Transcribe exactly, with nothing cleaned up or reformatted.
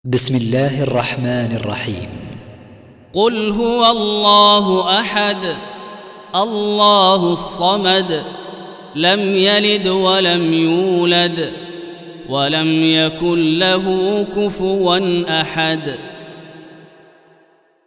بسم الله الرحمن الرحيم. قل هو الله أحد الله الصمد لم يلد ولم يولد ولم يكن له كفوا أحد.